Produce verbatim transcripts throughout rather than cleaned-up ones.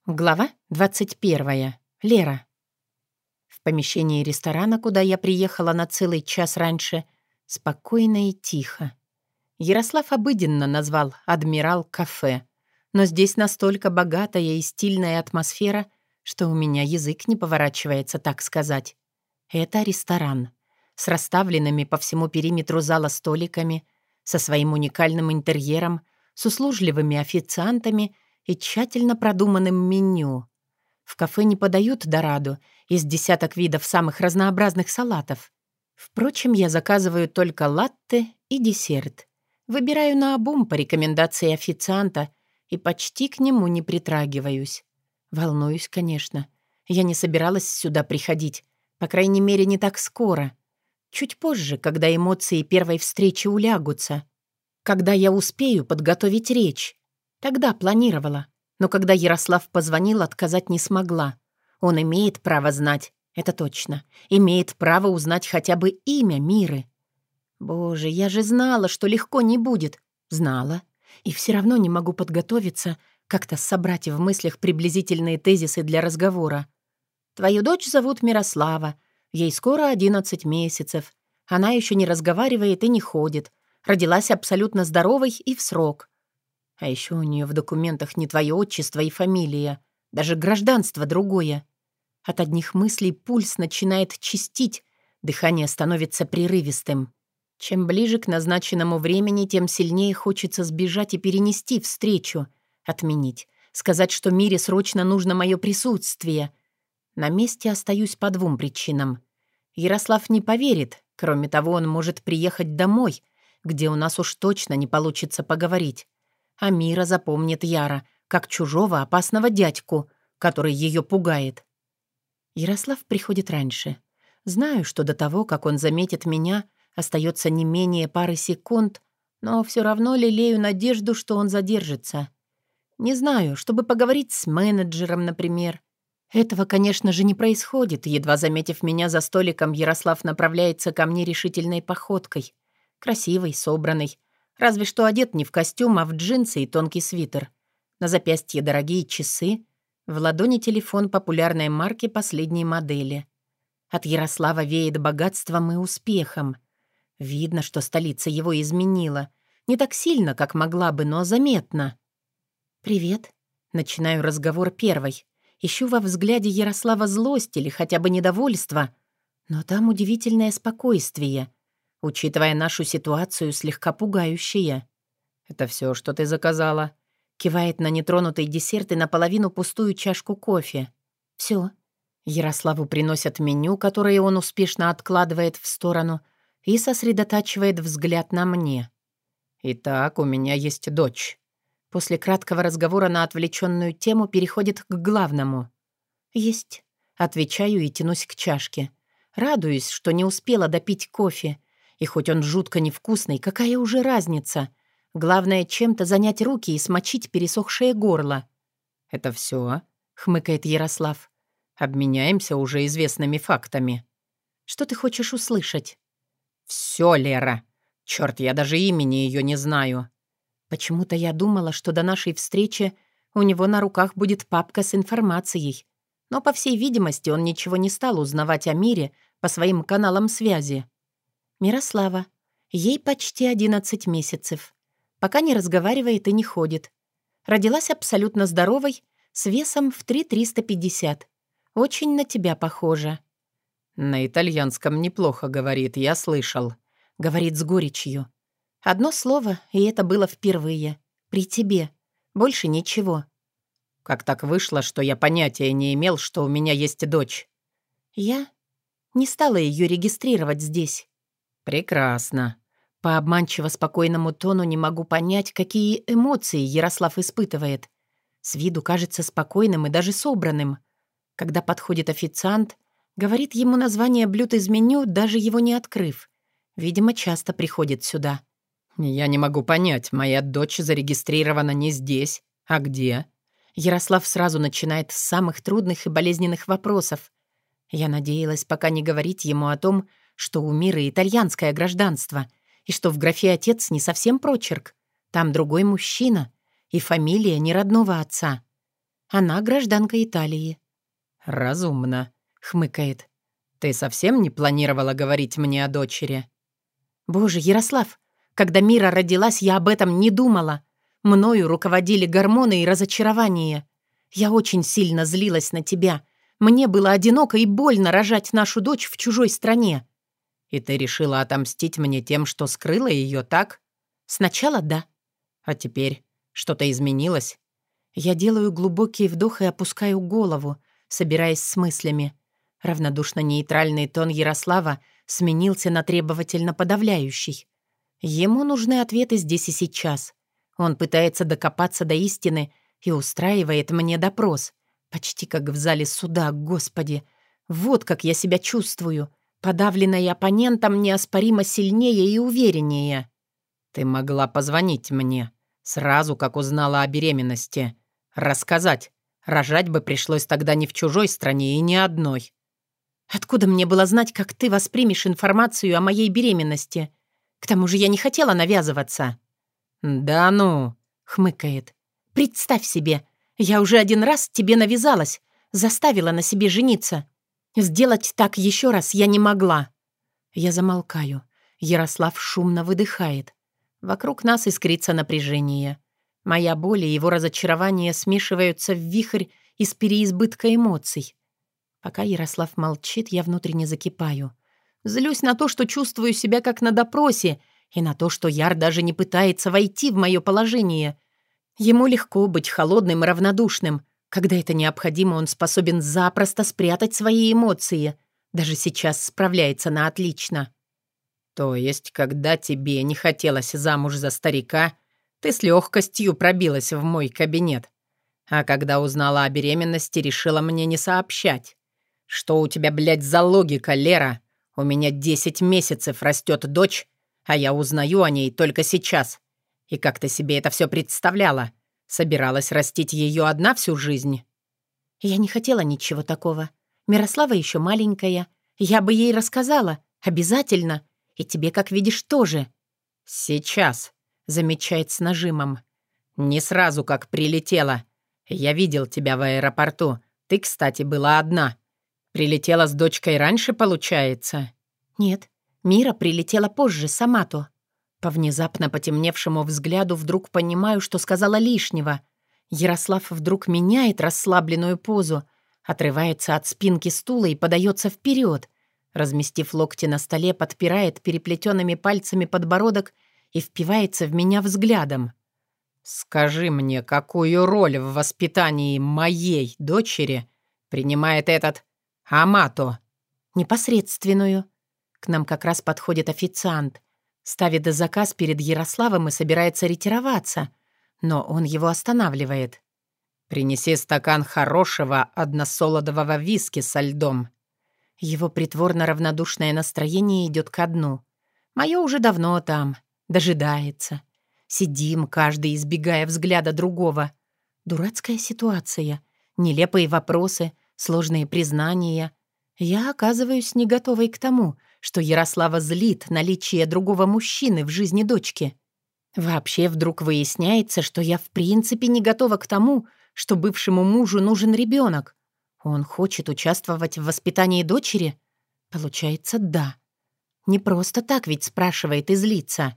Глава двадцать первая. Лера. В помещении ресторана, куда я приехала на целый час раньше, спокойно и тихо. Ярослав обыденно назвал «Адмирал кафе», но здесь настолько богатая и стильная атмосфера, что у меня язык не поворачивается так сказать. Это ресторан с расставленными по всему периметру зала столиками, со своим уникальным интерьером, с услужливыми официантами и тщательно продуманным меню. В кафе не подают дораду из десяток видов самых разнообразных салатов. Впрочем, я заказываю только латте и десерт. Выбираю наобум по рекомендации официанта и почти к нему не притрагиваюсь. Волнуюсь, конечно. Я не собиралась сюда приходить, по крайней мере, не так скоро. Чуть позже, когда эмоции первой встречи улягутся. Когда я успею подготовить речь. Тогда планировала, но когда Ярослав позвонил, отказать не смогла. Он имеет право знать, это точно. Имеет право узнать хотя бы имя Миры. Боже, я же знала, что легко не будет. Знала. И все равно не могу подготовиться, как-то собрать в мыслях приблизительные тезисы для разговора. Твою дочь зовут Мирослава. Ей скоро одиннадцать месяцев. Она еще не разговаривает и не ходит. Родилась абсолютно здоровой и в срок. А еще у нее в документах не твое отчество и фамилия. Даже гражданство другое. От одних мыслей пульс начинает чистить, дыхание становится прерывистым. Чем ближе к назначенному времени, тем сильнее хочется сбежать и перенести встречу. Отменить. Сказать, что Мире срочно нужно мое присутствие. На месте остаюсь по двум причинам. Ярослав не поверит. Кроме того, он может приехать домой, где у нас уж точно не получится поговорить. А Мира запомнит Яра, как чужого опасного дядьку, который ее пугает. Ярослав приходит раньше. Знаю, что до того, как он заметит меня, остается не менее пары секунд, но все равно лелею надежду, что он задержится. Не знаю, чтобы поговорить с менеджером, например. Этого, конечно же, не происходит. Едва заметив меня за столиком, Ярослав направляется ко мне решительной походкой. Красивый, собранный. Разве что одет не в костюм, а в джинсы и тонкий свитер. На запястье дорогие часы, в ладони телефон популярной марки последней модели. От Ярослава веет богатством и успехом. Видно, что столица его изменила. Не так сильно, как могла бы, но заметно. «Привет». Начинаю разговор первой. Ищу во взгляде Ярослава злость или хотя бы недовольство. Но там удивительное спокойствие. Учитывая нашу ситуацию, слегка пугающая. «Это все, что ты заказала?» Кивает на нетронутый десерт и наполовину пустую чашку кофе. «Все». Ярославу приносят меню, которое он успешно откладывает в сторону и сосредотачивает взгляд на мне. «Итак, у меня есть дочь». После краткого разговора на отвлеченную тему переходит к главному. «Есть». Отвечаю и тянусь к чашке. Радуюсь, что не успела допить кофе. И хоть он жутко невкусный, какая уже разница? Главное, чем-то занять руки и смочить пересохшее горло. «Это все?» — хмыкает Ярослав. «Обменяемся уже известными фактами». «Что ты хочешь услышать?» «Все, Лера. Черт, я даже имени ее не знаю». Почему-то я думала, что до нашей встречи у него на руках будет папка с информацией. Но, по всей видимости, он ничего не стал узнавать о Мире по своим каналам связи. Мирослава. Ей почти одиннадцать месяцев. Пока не разговаривает и не ходит. Родилась абсолютно здоровой, с весом в три триста пятьдесят. Очень на тебя похожа. «На итальянском неплохо говорит, я слышал», — говорит с горечью. Одно слово, и это было впервые. При тебе. Больше ничего. «Как так вышло, что я понятия не имел, что у меня есть дочь?» «Я не стала ее регистрировать здесь». «Прекрасно». По обманчиво спокойному тону не могу понять, какие эмоции Ярослав испытывает. С виду кажется спокойным и даже собранным. Когда подходит официант, говорит ему название блюд из меню, даже его не открыв. Видимо, часто приходит сюда. «Я не могу понять, моя дочь зарегистрирована не здесь, а где?» Ярослав сразу начинает с самых трудных и болезненных вопросов. Я надеялась пока не говорить ему о том, что у Миры итальянское гражданство, и что в графе «отец» не совсем прочерк. Там другой мужчина, и фамилия не родного отца. Она гражданка Италии. «Разумно», — хмыкает. «Ты совсем не планировала говорить мне о дочери?» Боже, Ярослав, когда Мира родилась, я об этом не думала. Мною руководили гормоны и разочарование. Я очень сильно злилась на тебя. Мне было одиноко и больно рожать нашу дочь в чужой стране. «И ты решила отомстить мне тем, что скрыла ее, так?» Сначала да. «А теперь что-то изменилось?» Я делаю глубокий вдох и опускаю голову, собираясь с мыслями. Равнодушно-нейтральный тон Ярослава сменился на требовательно-подавляющий. Ему нужны ответы здесь и сейчас. Он пытается докопаться до истины и устраивает мне допрос. Почти как в зале суда, господи. Вот как я себя чувствую. Подавленная оппонентом неоспоримо сильнее и увереннее. «Ты могла позвонить мне, сразу как узнала о беременности. Рассказать. Рожать бы пришлось тогда не в чужой стране и не одной». Откуда мне было знать, как ты воспримешь информацию о моей беременности? К тому же я не хотела навязываться». «Да ну», — хмыкает. «Представь себе, я уже один раз тебе навязалась, заставила на себе жениться. Сделать так еще раз я не могла». Я замолкаю. Ярослав шумно выдыхает. Вокруг нас искрится напряжение. Моя боль и его разочарование смешиваются в вихрь из переизбытка эмоций. Пока Ярослав молчит, я внутренне закипаю. Злюсь на то, что чувствую себя как на допросе, и на то, что Яр даже не пытается войти в мое положение. Ему легко быть холодным и равнодушным. Когда это необходимо, он способен запросто спрятать свои эмоции. Даже сейчас справляется на отлично. «То есть, когда тебе не хотелось замуж за старика, ты с легкостью пробилась в мой кабинет, а когда узнала о беременности, решила мне не сообщать? Что у тебя, блядь, за логика, Лера? У меня десять месяцев растет дочь, а я узнаю о ней только сейчас. И как ты себе это все представляла? Собиралась растить ее одна всю жизнь?» Я не хотела ничего такого. Мирослава еще маленькая. Я бы ей рассказала. Обязательно. И тебе, как видишь, тоже. «Сейчас», — замечает с нажимом. «Не сразу, как прилетела. Я видел тебя в аэропорту. Ты, кстати, была одна. Прилетела с дочкой раньше, получается?» Нет, Мира прилетела позже, сама-то. По внезапно потемневшему взгляду вдруг понимаю, что сказала лишнего. Ярослав вдруг меняет расслабленную позу, отрывается от спинки стула и подается вперед. Разместив локти на столе, подпирает переплетенными пальцами подбородок и впивается в меня взглядом. «Скажи мне, какую роль в воспитании моей дочери принимает этот Амато?» «Непосредственную». К нам как раз подходит официант. Ставит заказ перед Ярославом и собирается ретироваться, но он его останавливает. «Принеси стакан хорошего односолодового виски со льдом». Его притворно-равнодушное настроение идет ко дну. Мое уже давно там, дожидается. Сидим, каждый избегая взгляда другого. Дурацкая ситуация, нелепые вопросы, сложные признания. Я оказываюсь не готовой к тому, что Ярослава злит наличие другого мужчины в жизни дочки. Вообще вдруг выясняется, что я в принципе не готова к тому, что бывшему мужу нужен ребенок. Он хочет участвовать в воспитании дочери? Получается, да. Не просто так ведь спрашивает и злится.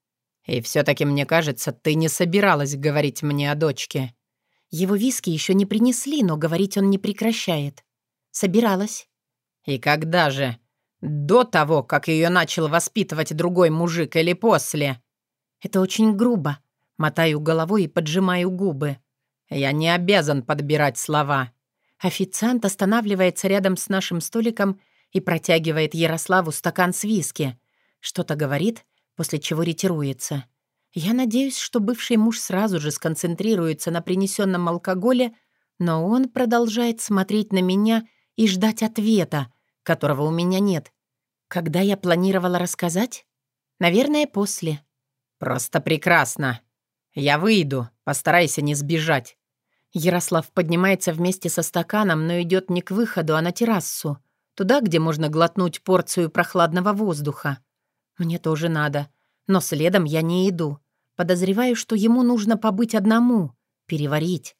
«И все-таки, мне кажется, ты не собиралась говорить мне о дочке». Его виски еще не принесли, но говорить он не прекращает. Собиралась. «И когда же? До того, как ее начал воспитывать другой мужик, или после?» Это очень грубо. Мотаю головой и поджимаю губы. «Я не обязан подбирать слова». Официант останавливается рядом с нашим столиком и протягивает Ярославу стакан с виски. Что-то говорит, после чего ретируется. Я надеюсь, что бывший муж сразу же сконцентрируется на принесенном алкоголе, но он продолжает смотреть на меня и ждать ответа, которого у меня нет. Когда я планировала рассказать? Наверное, после. «Просто прекрасно. Я выйду, постарайся не сбежать». Ярослав поднимается вместе со стаканом, но идет не к выходу, а на террасу. Туда, где можно глотнуть порцию прохладного воздуха. Мне тоже надо. Но следом я не иду. Подозреваю, что ему нужно побыть одному, переварить.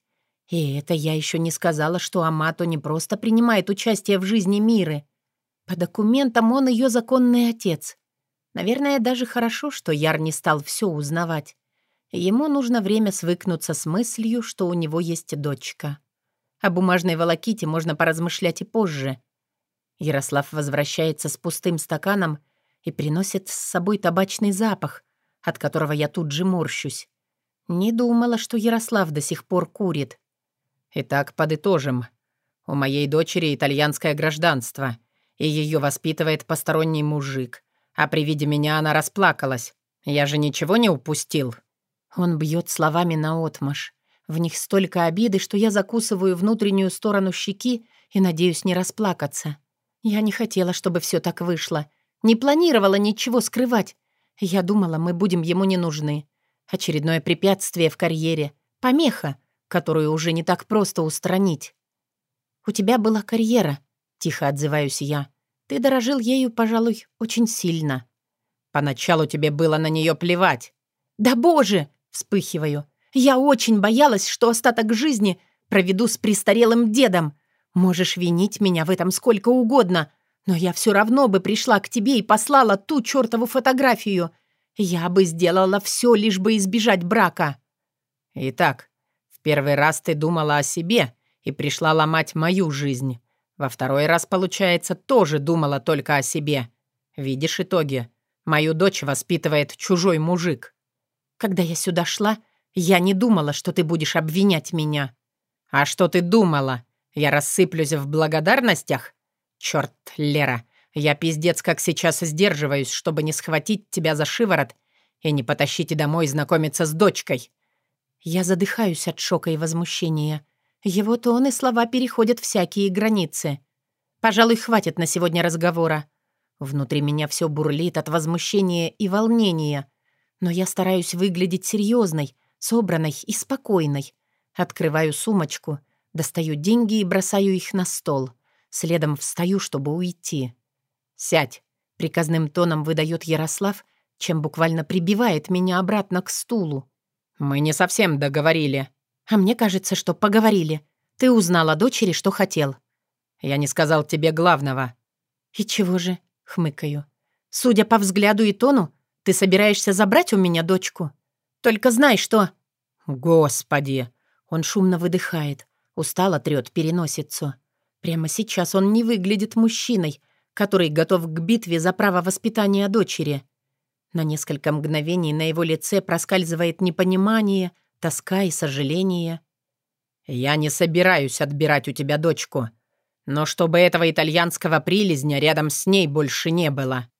И это я еще не сказала, что Амато не просто принимает участие в жизни Миры. По документам он ее законный отец. Наверное, даже хорошо, что Яр не стал все узнавать. Ему нужно время свыкнуться с мыслью, что у него есть дочка. О бумажной волоките можно поразмышлять и позже. Ярослав возвращается с пустым стаканом и приносит с собой табачный запах, от которого я тут же морщусь. Не думала, что Ярослав до сих пор курит. Итак, подытожим. У моей дочери итальянское гражданство, и ее воспитывает посторонний мужик. А при виде меня она расплакалась. Я же ничего не упустил. Он бьет словами наотмашь. В них столько обиды, что я закусываю внутреннюю сторону щеки и надеюсь не расплакаться. Я не хотела, чтобы все так вышло. Не планировала ничего скрывать. Я думала, мы будем ему не нужны. Очередное препятствие в карьере. Помеха, которую уже не так просто устранить. «У тебя была карьера», — тихо отзываюсь я. «Ты дорожил ею, пожалуй, очень сильно». «Поначалу тебе было на нее плевать». «Да боже!» — вспыхиваю. «Я очень боялась, что остаток жизни проведу с престарелым дедом. Можешь винить меня в этом сколько угодно, но я все равно бы пришла к тебе и послала ту чертову фотографию. Я бы сделала все, лишь бы избежать брака». «Итак, в первый раз ты думала о себе и пришла ломать мою жизнь. Во второй раз, получается, тоже думала только о себе. Видишь итоги? Мою дочь воспитывает чужой мужик». «Когда я сюда шла, я не думала, что ты будешь обвинять меня». «А что ты думала? Я рассыплюсь в благодарностях? Черт, Лера, я пиздец как сейчас сдерживаюсь, чтобы не схватить тебя за шиворот и не потащить домой знакомиться с дочкой». Я задыхаюсь от шока и возмущения. Его тон и слова переходят всякие границы. Пожалуй, хватит на сегодня разговора. Внутри меня все бурлит от возмущения и волнения. Но я стараюсь выглядеть серьезной, собранной и спокойной. Открываю сумочку, достаю деньги и бросаю их на стол. Следом встаю, чтобы уйти. «Сядь», — приказным тоном выдает Ярослав, чем буквально прибивает меня обратно к стулу. «Мы не совсем договорили». «А мне кажется, что поговорили. Ты узнал о дочери, что хотел». «Я не сказал тебе главного». «И чего же?» — хмыкаю. «Судя по взгляду и тону, ты собираешься забрать у меня дочку? Только знай, что...» «Господи!» Он шумно выдыхает, устало трёт переносицу. Прямо сейчас он не выглядит мужчиной, который готов к битве за право воспитания дочери. На несколько мгновений на его лице проскальзывает непонимание, тоска и сожаление. «Я не собираюсь отбирать у тебя дочку, но чтобы этого итальянского прилизня рядом с ней больше не было».